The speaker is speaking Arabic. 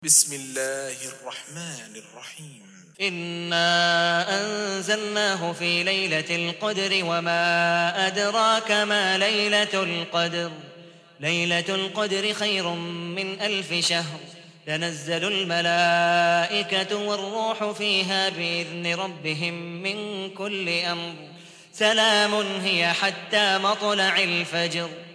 بسم الله الرحمن الرحيم. إنا أنزلناه في ليلة القدر وما أدراك ما ليلة القدر. ليلة القدر خير من 1000 شهر. تنزل الملائكة والروح فيها بإذن ربهم من كل أمر. سلام هي حتى مطلع الفجر.